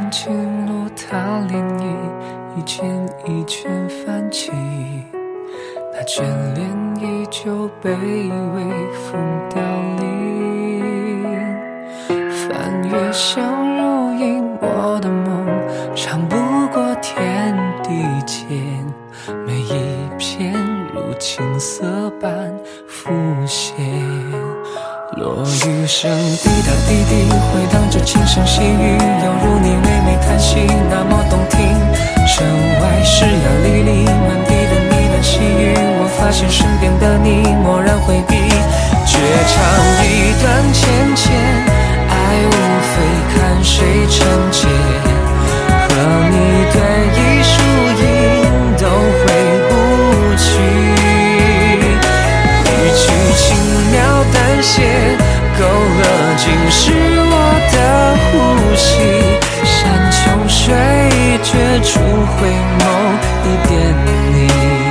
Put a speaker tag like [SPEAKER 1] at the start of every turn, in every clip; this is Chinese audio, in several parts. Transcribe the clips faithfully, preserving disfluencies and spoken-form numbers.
[SPEAKER 1] 起落踏涟漪，一圈一圈泛起，那眷恋依旧被微风凋零。翻越相如隐没的梦，长不过天地间，每一片如青色般浮现。落雨声滴答滴滴，回荡着轻声细语，犹如你唯美叹息，那么动听。城外湿呀沥沥，满地的呢喃细语，我发现身边的你蓦然回避。绝唱一段浅浅，爱无非看谁成茧，和你对一输赢都回不去。一句轻描淡写，勾勒尽是我的呼吸。山穷水绝处回眸一点你。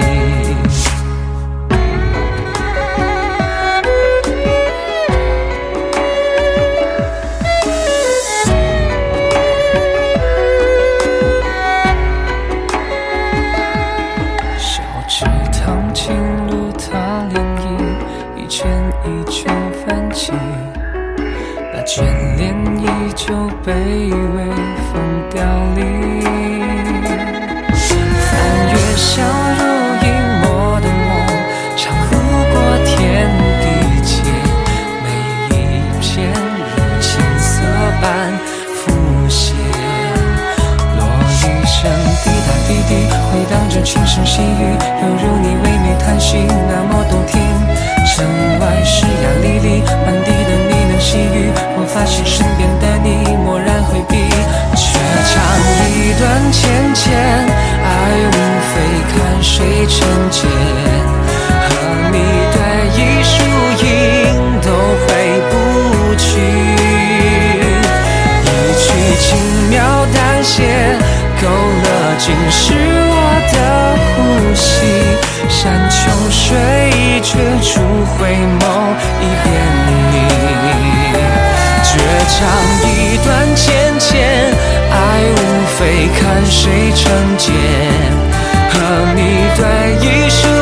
[SPEAKER 1] 小池塘轻露踏涟漪，一圈一圈泛起，那眷恋依旧被微风凋零。翻越相如隐没的梦，长不过天地间，每一片如青色般浮现。落雨声滴答滴滴，回荡着轻声细语，犹如你唯美叹息，那么动听。城外湿呀沥沥，满地的呢喃细语，我发现身边的你蓦然回避。却唱一段浅浅，爱无非看谁成茧，和你对一输赢都回不去。一句轻描淡写，勾勒尽是我的呼吸。山穷水绝处回眸一遍你。绝唱一段浅浅，爱无非看谁成茧，和你对一输